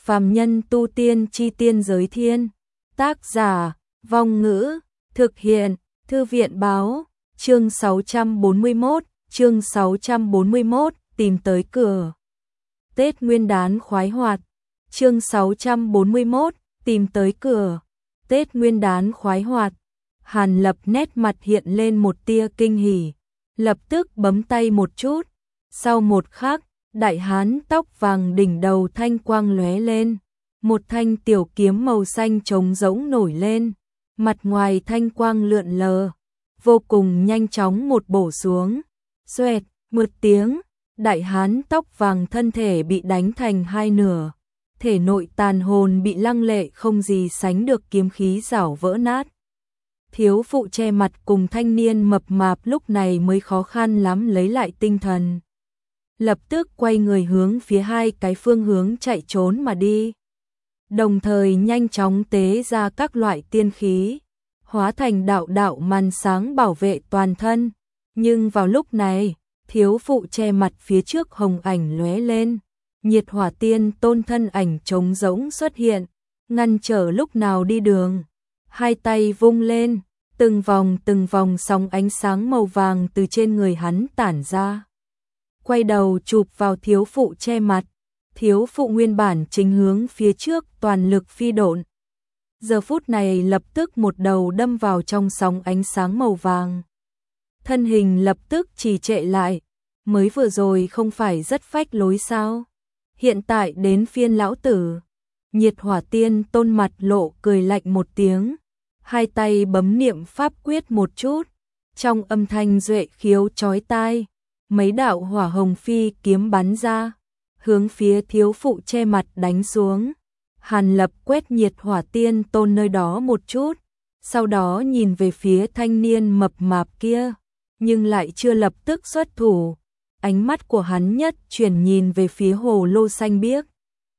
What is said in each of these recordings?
Phàm nhân tu tiên chi tiên giới thiên. Tác giả, Vong Ngữ, thực hiện, Thư viện báo, chương 641, tìm tới cửa. Tết Nguyên đán khoái hoạt, chương 641, tìm tới cửa. Tết Nguyên đán khoái hoạt. Hàn Lập nét mặt hiện lên một tia kinh hỉ, lập tức bấm tay một chút. Sau một khắc, đại hán tóc vàng đỉnh đầu thanh quang lóe lên, một thanh tiểu kiếm màu xanh trống rỗng nổi lên, mặt ngoài thanh quang lượn lờ, vô cùng nhanh chóng một bổ xuống. Xoẹt, một tiếng, đại hán tóc vàng thân thể bị đánh thành hai nửa, thể nội tàn hồn bị lăng lệ không gì sánh được kiếm khí rảo vỡ nát. Thiếu phụ che mặt cùng thanh niên mập mạp lúc này mới khó khăn lắm lấy lại tinh thần, lập tức quay người hướng phía hai cái phương hướng chạy trốn mà đi, đồng thời nhanh chóng tế ra các loại tiên khí, hóa thành đạo đạo màn sáng bảo vệ toàn thân. Nhưng vào lúc này, thiếu phụ che mặt phía trước hồng ảnh lóe lên, Nhiệt Hỏa Tiên Tôn thân ảnh trống rỗng xuất hiện, ngăn trở lúc nào đi đường. Hai tay vung lên, từng vòng sóng ánh sáng màu vàng từ trên người hắn tản ra. Quay đầu chụp vào thiếu phụ che mặt, thiếu phụ nguyên bản chính hướng phía trước toàn lực phi độn. Giờ phút này lập tức một đầu đâm vào trong sóng ánh sáng màu vàng. Thân hình lập tức trì trệ lại, mới vừa rồi không phải rất phách lối sao? Hiện tại đến phiên lão tử. Nhiệt Hỏa Tiên Tôn mặt lộ cười lạnh một tiếng, hai tay bấm niệm pháp quyết một chút, trong âm thanh duệ khiếu chói tai, mấy đạo hỏa hồng phi kiếm bắn ra, hướng phía thiếu phụ che mặt đánh xuống. Hàn Lập quét Nhiệt Hỏa Tiên Tôn nơi đó một chút, sau đó nhìn về phía thanh niên mập mạp kia, nhưng lại chưa lập tức xuất thủ. Ánh mắt của hắn nhất chuyển nhìn về phía hồ lô xanh biếc,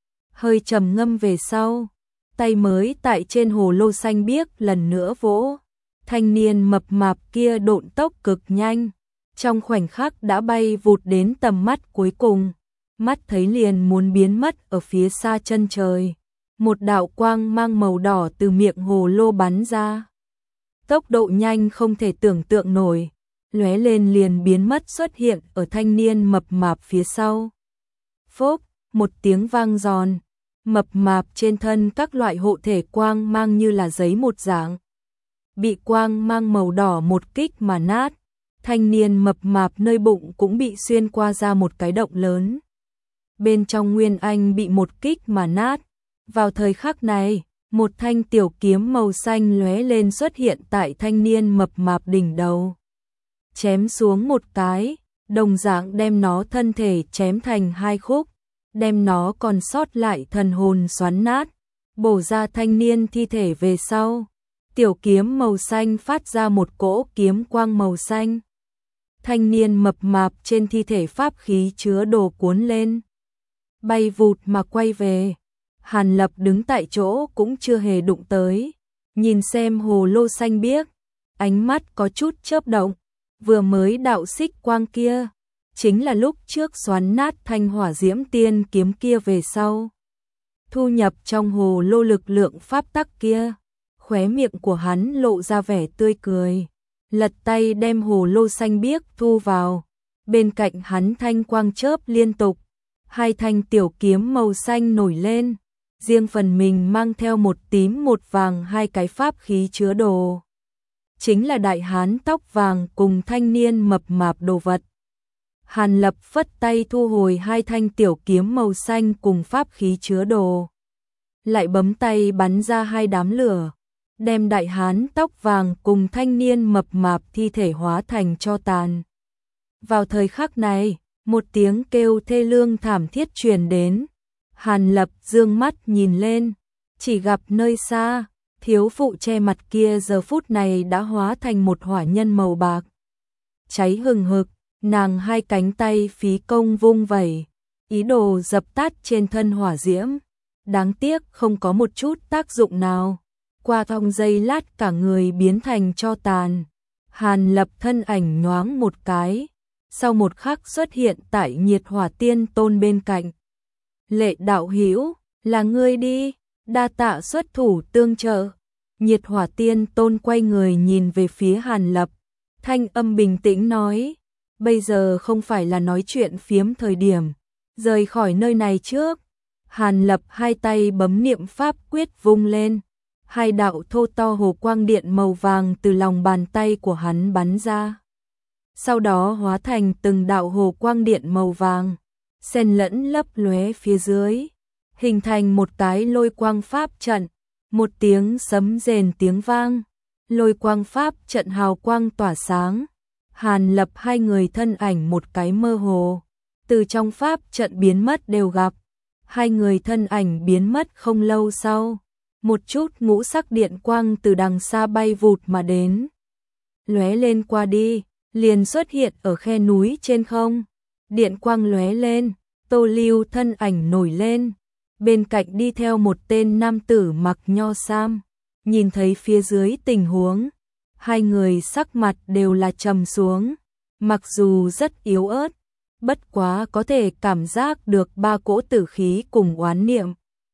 hơi trầm ngâm về sau, tay mới tại trên hồ lô xanh biếc lần nữa vỗ. Thanh niên mập mạp kia độn tốc cực nhanh, trong khoảnh khắc đã bay vụt đến tầm mắt cuối cùng, mắt thấy liền muốn biến mất ở phía xa chân trời. Một đạo quang mang màu đỏ từ miệng hồ lô bắn ra, tốc độ nhanh không thể tưởng tượng nổi, lóe lên liền biến mất xuất hiện ở thanh niên mập mạp phía sau. Phốp, một tiếng vang giòn, mập mạp trên thân các loại hộ thể quang mang như là giấy một dạng, bị quang mang màu đỏ một kích mà nát. Thanh niên mập mạp nơi bụng cũng bị xuyên qua ra một cái động lớn, bên trong nguyên anh bị một kích mà nát. Vào thời khắc này, một thanh tiểu kiếm màu xanh lóe lên xuất hiện tại thanh niên mập mạp đỉnh đầu, chém xuống một cái, đồng dạng đem nó thân thể chém thành hai khúc, đem nó còn sót lại thần hồn xoắn nát, bổ ra thanh niên thi thể về sau. Tiểu kiếm màu xanh phát ra một cỗ kiếm quang màu xanh. Thanh niên mập mạp trên thi thể pháp khí chứa đồ cuốn lên, bay vụt mà quay về. Hàn Lập đứng tại chỗ cũng chưa hề đụng tới, nhìn xem hồ lô xanh biếc, ánh mắt có chút chớp động. Vừa mới đạo xích quang kia, chính là lúc trước xoắn nát thanh hỏa diễm tiên kiếm kia về sau, thu nhập trong hồ lô lực lượng pháp tắc kia. Khóe miệng của hắn lộ ra vẻ tươi cười, lật tay đem hồ lô xanh biếc thu vào. Bên cạnh hắn thanh quang chớp liên tục, hai thanh tiểu kiếm màu xanh nổi lên, riêng phần mình mang theo một tím một vàng hai cái pháp khí chứa đồ. Chính là đại hán tóc vàng cùng thanh niên mập mạp đồ vật. Hàn Lập phất tay thu hồi hai thanh tiểu kiếm màu xanh cùng pháp khí chứa đồ, lại bấm tay bắn ra hai đám lửa, đem đại hán tóc vàng cùng thanh niên mập mạp thi thể hóa thành tro tàn. Vào thời khắc này, một tiếng kêu thê lương thảm thiết truyền đến. Hàn Lập dương mắt nhìn lên, chỉ gặp nơi xa, thiếu phụ che mặt kia giờ phút này đã hóa thành một hỏa nhân màu bạc, cháy hừng hực. Nàng hai cánh tay phí công vung vẩy, ý đồ dập tắt trên thân hỏa diễm. Đáng tiếc không có một chút tác dụng nào. Qua trong giây lát cả người biến thành tro tàn. Hàn Lập thân ảnh nhoáng một cái, sau một khắc xuất hiện tại Nhiệt Hỏa Tiên Tôn bên cạnh. Lệ đạo hữu, Là ngươi đi, đa tạ xuất thủ tương trợ. Nhiệt Hỏa Tiên Tôn quay người nhìn về phía Hàn Lập, thanh âm bình tĩnh nói, bây giờ không phải là nói chuyện phiếm thời điểm, rời khỏi nơi này trước. Hàn Lập hai tay bấm niệm pháp quyết vung lên, hai đạo thô to hồ quang điện màu vàng từ lòng bàn tay của hắn bắn ra. Sau đó hóa thành từng đạo hồ quang điện màu vàng, xen lẫn lấp lóe phía dưới, hình thành một cái lôi quang pháp trận. Một tiếng sấm rền tiếng vang, lôi quang pháp trận hào quang tỏa sáng. Hàn Lập hai người thân ảnh một cái mơ hồ, từ trong pháp trận biến mất đều gặp. Hai người thân ảnh biến mất không lâu sau, một chút ngũ sắc điện quang từ đằng xa bay vụt mà đến. Lóe lên qua đi, liền xuất hiện ở khe núi trên không. Điện quang lóe lên, Tô Lưu thân ảnh nổi lên. Bên cạnh đi theo một tên nam tử mặc nho sam, nhìn thấy phía dưới tình huống, hai người sắc mặt đều là trầm xuống, mặc dù rất yếu ớt, bất quá có thể cảm giác được ba cỗ tử khí cùng oán niệm.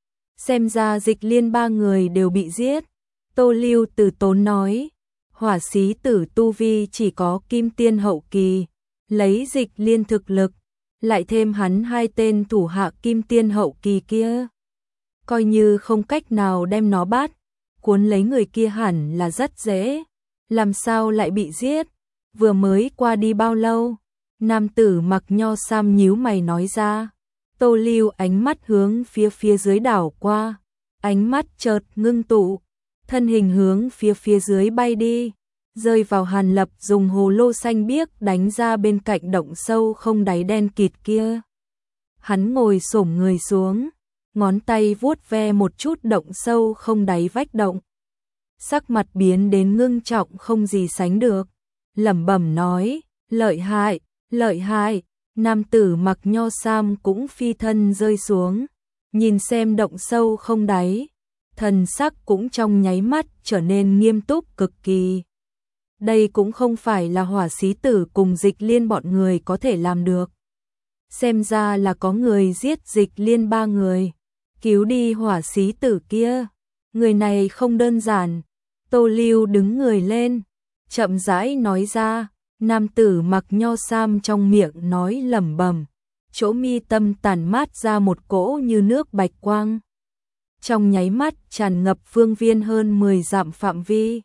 Xem ra Dịch Liên ba người đều bị giết. Tô Lưu từ tốn nói, Hỏa Xí Tử tu vi chỉ có kim tiên hậu kỳ, lấy Dịch Liên thực lực, lại thêm hắn hai tên thủ hạ kim tiên hậu kỳ kia, coi như không cách nào đem nó bắt, cuốn lấy người kia hẳn là rất dễ, làm sao lại bị giết? Vừa mới qua đi bao lâu? Nam tử mặc nho sam nhíu mày nói ra. Tô Lưu ánh mắt hướng phía dưới đảo qua, ánh mắt chợt ngưng tụ, thân hình hướng phía dưới bay đi, rơi vào Hàn Lập dùng hồ lô xanh biếc đánh ra bên cạnh động sâu không đáy đen kịt kia. Hắn ngồi xổm người xuống, ngón tay vuốt ve một chút động sâu không đáy vách động. Sắc mặt biến đến ngưng trọng không gì sánh được, lẩm bẩm nói, lợi hại, lợi hại. Nam tử mặc nho sam cũng phi thân rơi xuống, nhìn xem động sâu không đáy, thần sắc cũng trong nháy mắt trở nên nghiêm túc cực kỳ. Đây cũng không phải là Hỏa Xí Tử cùng Dịch Liên bọn người có thể làm được. Xem ra là có người giết Dịch Liên ba người, cứu đi Hỏa Xí Tử kia. Người này không đơn giản. Tô Lưu đứng người lên, chậm rãi nói ra. Nam tử mặc nho sam trong miệng nói lẩm bẩm, chỗ mi tâm tản mát ra một cỗ như nước bạch quang. Trong nháy mắt tràn ngập phương viên hơn 10 dặm phạm vi.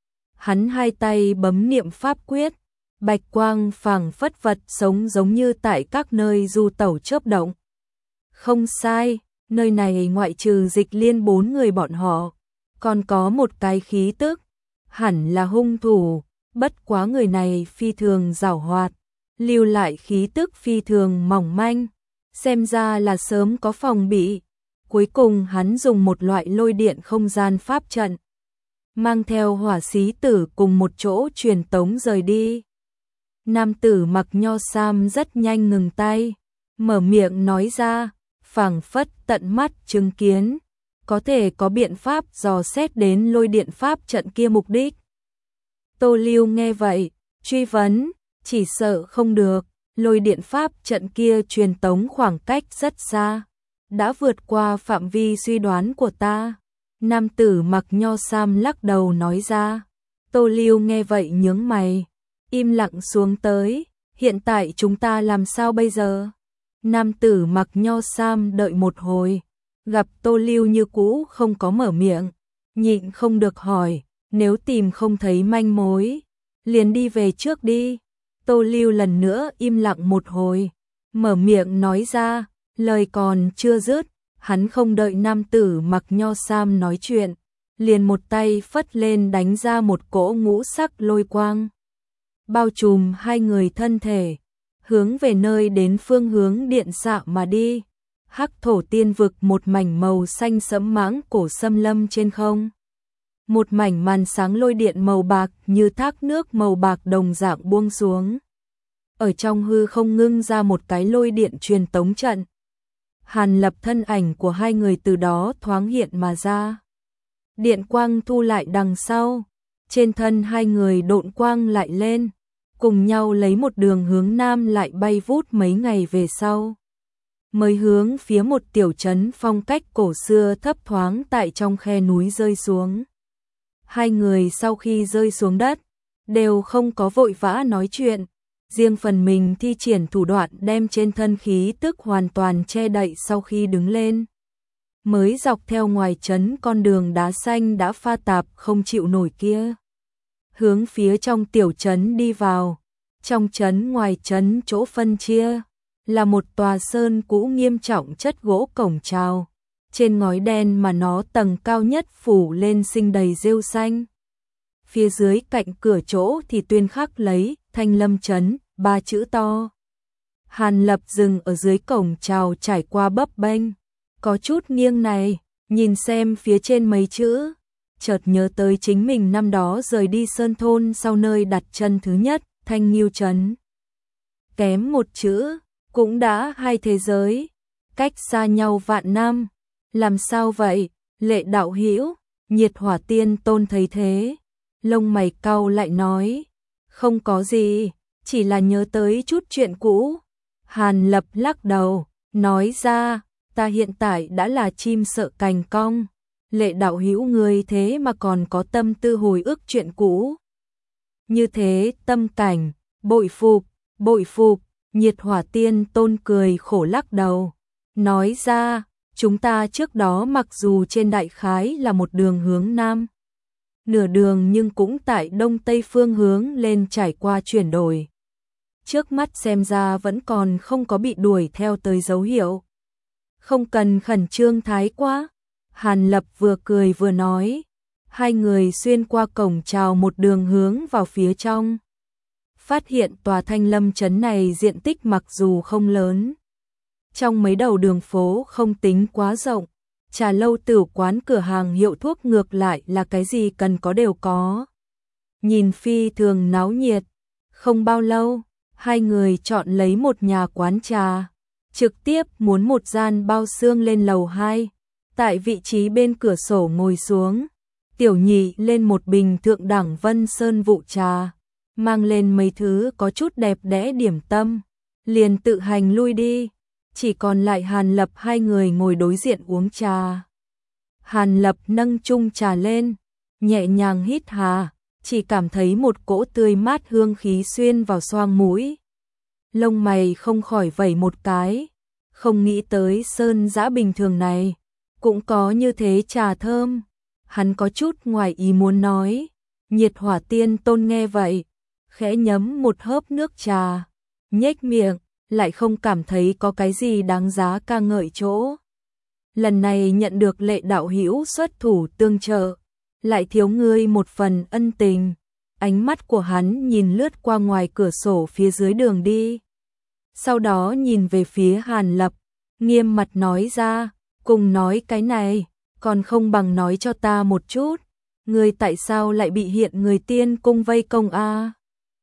Hắn hai tay bấm niệm pháp quyết, bạch quang phảng phất vật sống giống như tại các nơi du tẩu chớp động. Không sai, nơi này ngoại trừ Dịch Liên 4 người bọn họ, còn có một cái khí tức, hẳn là hung thủ. Bất quá người này phi thường giảo hoạt, lưu lại khí tức phi thường mỏng manh, xem ra là sớm có phòng bị. Cuối cùng hắn dùng một loại lôi điện không gian pháp trận, mang theo Hỏa Xí Tử cùng một chỗ truyền tống rời đi. Nam tử mặc nho sam rất nhanh ngừng tay, mở miệng nói ra, phảng phất tận mắt chứng kiến, có thể có biện pháp dò xét đến lôi điện pháp trận kia mục đích. Tô Lưu nghe vậy, truy vấn, chỉ sợ không được, lôi điện pháp trận kia truyền tống khoảng cách rất xa, đã vượt qua phạm vi suy đoán của ta. Nam tử mặc nho sam lắc đầu nói ra. Tô Lưu nghe vậy nhướng mày, im lặng xuống tới, hiện tại chúng ta làm sao bây giờ? Nam tử mặc nho sam đợi một hồi, gặp Tô Lưu như cũ không có mở miệng, nhịn không được hỏi. Nếu tìm không thấy manh mối, liền đi về trước đi. Tô Lưu lần nữa im lặng một hồi, mở miệng nói ra, lời còn chưa dứt, hắn không đợi nam tử mặc nho sam nói chuyện, liền một tay phất lên đánh ra một cỗ ngũ sắc lôi quang, bao trùm hai người thân thể, hướng về nơi đến phương hướng điện xạ mà đi. Hắc thổ tiên vực một mảnh màu xanh sẫm mãng cổ xâm lâm trên không. Một mảnh màn sáng lôi điện màu bạc như thác nước màu bạc đồng dạng buông xuống. Ở trong hư không ngưng ra một cái lôi điện truyền tống trận. Hàn Lập thân ảnh của hai người từ đó thoáng hiện mà ra. Điện quang thu lại đằng sau, trên thân hai người độn quang lại lên, cùng nhau lấy một đường hướng nam lại bay vút mấy ngày về sau. mới hướng phía một tiểu trấn phong cách cổ xưa thấp thoáng tại trong khe núi rơi xuống. Hai người sau khi rơi xuống đất, đều không có vội vã nói chuyện, riêng phần mình thi triển thủ đoạn đem trên thân khí tức hoàn toàn che đậy sau khi đứng lên. Mới dọc theo ngoài trấn con đường đá xanh đã pha tạp không chịu nổi kia. Hướng phía trong tiểu trấn đi vào, trong trấn ngoài trấn chỗ phân chia, là một tòa sơn cũ nghiêm trọng chất gỗ cổng chào. Trên ngói đen mà nó tầng cao nhất phủ lên sinh đầy rêu xanh. Phía dưới cạnh cửa chỗ thì tuyên khắc lấy Thanh Lâm Trấn, 3 chữ to. Hàn Lập dừng ở dưới cổng chào trải qua bấp bênh, có chút nghiêng này, nhìn xem phía trên mấy chữ, chợt nhớ tới chính mình năm đó rời đi Sơn Thôn sau nơi đặt chân thứ nhất, Thanh Nghiêu Trấn. Kém một chữ, cũng đã hai thế giới, cách xa nhau vạn năm. Làm sao vậy? Lệ đạo hữu, Nhiệt Hỏa Tiên Tôn thấy thế, lông mày cau lại nói, không có gì, chỉ là nhớ tới chút chuyện cũ. Hàn Lập lắc đầu, nói ra, ta hiện tại đã là chim sợ cành cong, Lệ đạo hữu người thế mà còn có tâm tư hồi ức chuyện cũ. Như thế tâm cảnh, bội phục, Nhiệt Hỏa Tiên Tôn cười khổ lắc đầu, nói ra, chúng ta trước đó mặc dù trên đại khái là một đường hướng nam, nửa đường nhưng cũng tại đông tây phương hướng lên trải qua chuyển đổi. Trước mắt xem ra vẫn còn không có bị đuổi theo tới dấu hiệu. Không cần khẩn trương thái quá. Hàn Lập vừa cười vừa nói. Hai người xuyên qua cổng chào một đường hướng vào phía trong. Phát hiện tòa Thanh Lâm Trấn này diện tích mặc dù không lớn. Trong mấy đầu đường phố không tính quá rộng. Trà lâu tửu quán cửa hàng hiệu thuốc ngược lại là cái gì cần có đều có. Nhìn phi thường náo nhiệt. Không bao lâu, hai người chọn lấy một nhà quán trà. Trực tiếp muốn một gian bao xương lên lầu 2. Tại vị trí bên cửa sổ ngồi xuống. Tiểu nhị lên một bình thượng đẳng Vân Sơn vụ trà. Mang lên mấy thứ có chút đẹp đẽ điểm tâm. Liền tự hành lui đi. Chỉ còn lại Hàn Lập hai người ngồi đối diện uống trà. Hàn Lập nâng chung trà lên, nhẹ nhàng hít hà, chỉ cảm thấy một cỗ tươi mát hương khí xuyên vào xoang mũi. Lông mày không khỏi vẩy một cái, không nghĩ tới sơn dã bình thường này, cũng có như thế trà thơm. Hắn có chút ngoài ý muốn nói, Nhiệt Hỏa Tiên Tôn nghe vậy, khẽ nhấm một hớp nước trà, nhếch miệng, lại không cảm thấy có cái gì đáng giá ca ngợi chỗ. Lần này nhận được Lệ đạo hữu xuất thủ tương trợ, lại thiếu ngươi một phần ân tình. Ánh mắt của hắn nhìn lướt qua ngoài cửa sổ phía dưới đường đi. Sau đó nhìn về phía Hàn Lập, nghiêm mặt nói ra, cùng nói cái này, còn không bằng nói cho ta một chút. Ngươi tại sao lại bị hiện người tiên cung vây công a?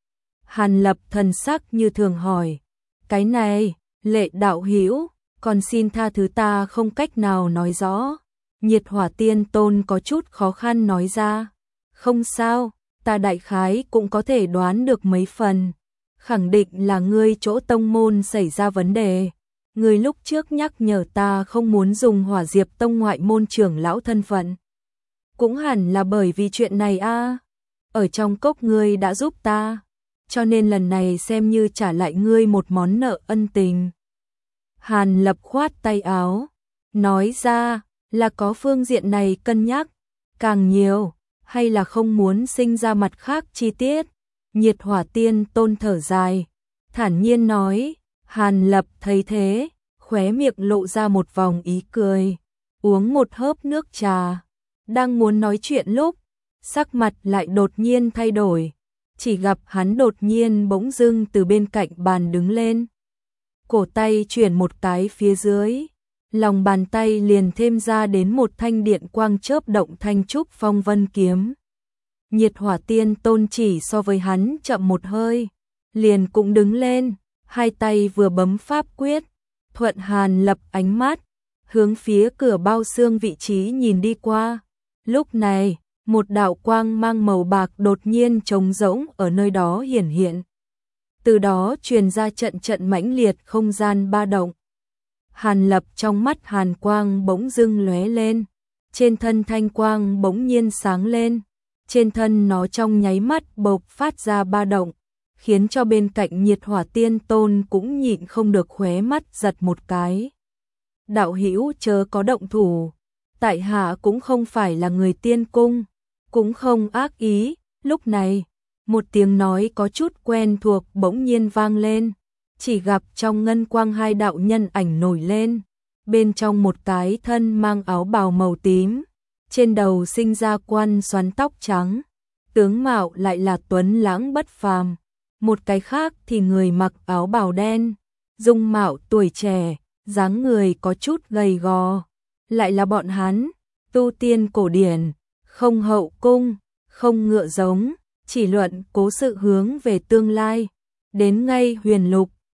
Hàn Lập thần sắc như thường hỏi. Cái này, Lệ đạo hữu, còn xin tha thứ ta không cách nào nói rõ. Nhiệt Hỏa Tiên Tôn có chút khó khăn nói ra. Không sao, ta đại khái cũng có thể đoán được mấy phần. Khẳng định là ngươi chỗ tông môn xảy ra vấn đề. Ngươi lúc trước nhắc nhở ta không muốn dùng Hỏa Diệp Tông ngoại môn trưởng lão thân phận. Cũng hẳn là bởi vì chuyện này a. Ở trong cốc ngươi đã giúp ta, cho nên lần này xem như trả lại ngươi một món nợ ân tình. Hàn Lập khoát tay áo, nói ra, là có phương diện này cân nhắc, càng nhiều, hay là không muốn sinh ra mặt khác chi tiết. Nhiệt Hỏa Tiên Tôn thở dài, thản nhiên nói. Hàn Lập thấy thế, khóe miệng lộ ra một vòng ý cười, uống một hớp nước trà, đang muốn nói chuyện lúc, sắc mặt lại đột nhiên thay đổi, chỉ gặp hắn đột nhiên bỗng dưng từ bên cạnh bàn đứng lên, cổ tay chuyển một cái phía dưới, lòng bàn tay liền thêm ra đến một thanh điện quang chớp động thanh trúc phong vân kiếm. Nhiệt Hỏa Tiên Tôn chỉ so với hắn chậm một hơi, liền cũng đứng lên, hai tay vừa bấm pháp quyết, thuận Hàn Lập ánh mắt, hướng phía cửa bao xương vị trí nhìn đi qua. Lúc này, một đạo quang mang màu bạc đột nhiên trống rỗng ở nơi đó hiển hiện. Từ đó truyền ra trận trận mãnh liệt không gian ba động. Hàn Lập trong mắt hàn quang bỗng dưng lóe lên, trên thân thanh quang bỗng nhiên sáng lên, trên thân nó trong nháy mắt bộc phát ra ba động, khiến cho bên cạnh Nhiệt Hỏa Tiên Tôn cũng nhịn không được khóe mắt giật một cái. Đạo hữu chớ có động thủ, tại hạ cũng không phải là người tiên cung, cũng không ác ý. Lúc này, một tiếng nói có chút quen thuộc bỗng nhiên vang lên, chỉ gặp trong ngân quang hai đạo nhân ảnh nổi lên, bên trong một cái thân mang áo bào màu tím, trên đầu sinh ra quan xoắn tóc trắng, tướng mạo lại là tuấn lãng bất phàm, một cái khác thì người mặc áo bào đen, dung mạo tuổi trẻ, dáng người có chút gầy gò, lại là bọn hắn, tu tiên cổ điển, không hậu cung, không ngựa giống, chỉ luận cố sự hướng về tương lai, đến ngay huyền lục,